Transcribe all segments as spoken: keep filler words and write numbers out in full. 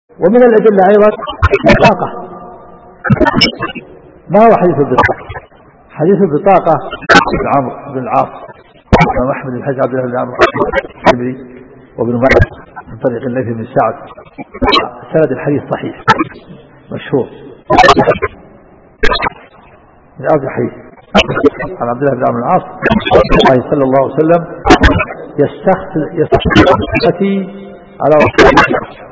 ومن الأدلة أيضا البطاقة. ما هو حديث البطاقة؟ حديث البطاقة بن عمرو بن العاص وإمام أحمد بن حجر عبد الله بن عمرو الشمري وابن ماجه من طريق الليث بن سعد، سند الحديث صحيح مشهور من أرجح حديث عن عبد الله بن عمرو العاص الله صلى الله عليه وسلم يستخفتي على رسول الله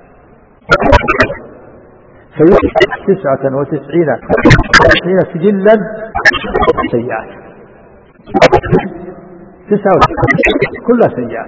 فيصبح تسعة وتسعين وتسعين سجلا سيئات، تسعة وتسعين كلها سيئات.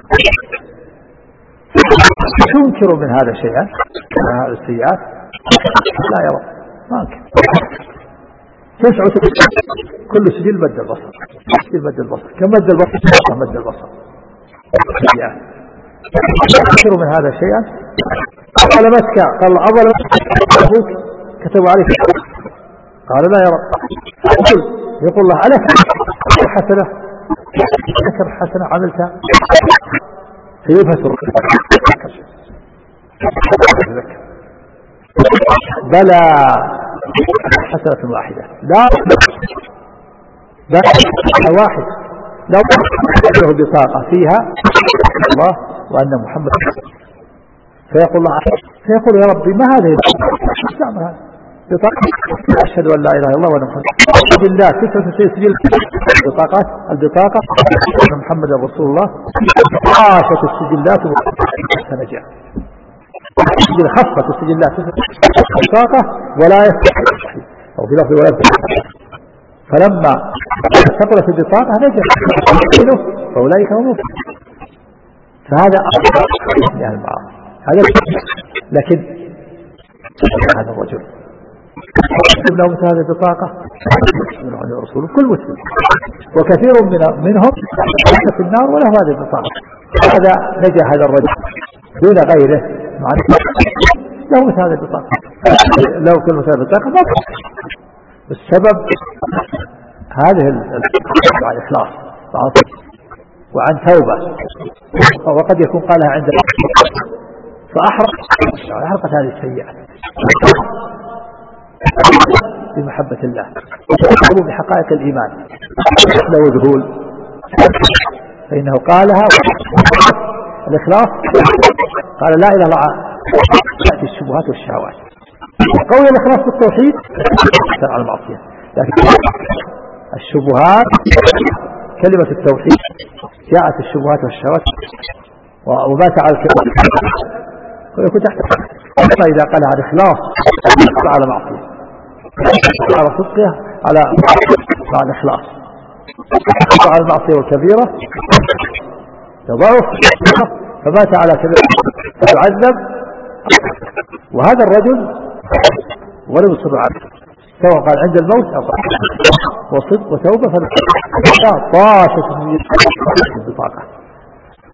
تنكر من هذا شيئا من هذه السيئات؟ لا يرى ما انكر. تسعة وتسعين كل سجل مد البصر، سجل مد البصر كم مد البصر؟ مد البصر سيئات. تنكر من هذا شيئا؟ قال مسكع، قال أظل أبوك كتبوا عليك، قال لا يا رب. يقول الله عليك حسنة، ذكر حسنة عملتها فيفسر بلى حسنة واحدة، لا بل واحد لو له بطاقة فيها الله وأن محمد، فيقول الله فيقول يا ربي ما هذه البطاقة؟ بطاقة أشهد أن لا إله إلا الله وأن محمد بالله تسعة وتسعين سجل بطاقات البطاقة أن محمد رسول الله عاشت السجلات سنجاء السجل خفت السجلات بطاقة ولا يفتح أو في لفظ ولا يفتح، فلما ثقلت البطاقة نجح فأولئك هم فهذا أفضل يعني المعاصي هذا. لكن هذا الرجل يكتب له مثل هذه البطاقة من عند رسوله كل مسلم، وكثير من منهم في النار وله هذه البطاقة. هذا نجا هذا الرجل دون غيره مع له مثل هذه البطاقة، له كل مثل هذه البطاقة. السبب هذه الإخلاص وعن توبة، وقد يكون قالها عند فأحرق أحرقت هذه السيئات بمحبة الله بحقائق الإيمان له ذهول، فإنه قالها الإخلاص قال لا إله إلا الله تأتي الشبهات والشهوات. قوي الإخلاص بالتوحيد يكثر على المعصية، لكن الشبهات كلمة التوحيد جاءت الشبهات والشهوات ومات على الكلمة ويكون تحت. أما إذا قال على الإخلاص على معصية على صدقه على مع الإخلاص على المعصية والكبيرة يضعف فمات على كبيرة فيعذب. وهذا الرجل ولم يصر عنه سواء قال عند الموت أو وصدق وتوبة فالطاشة البطاقة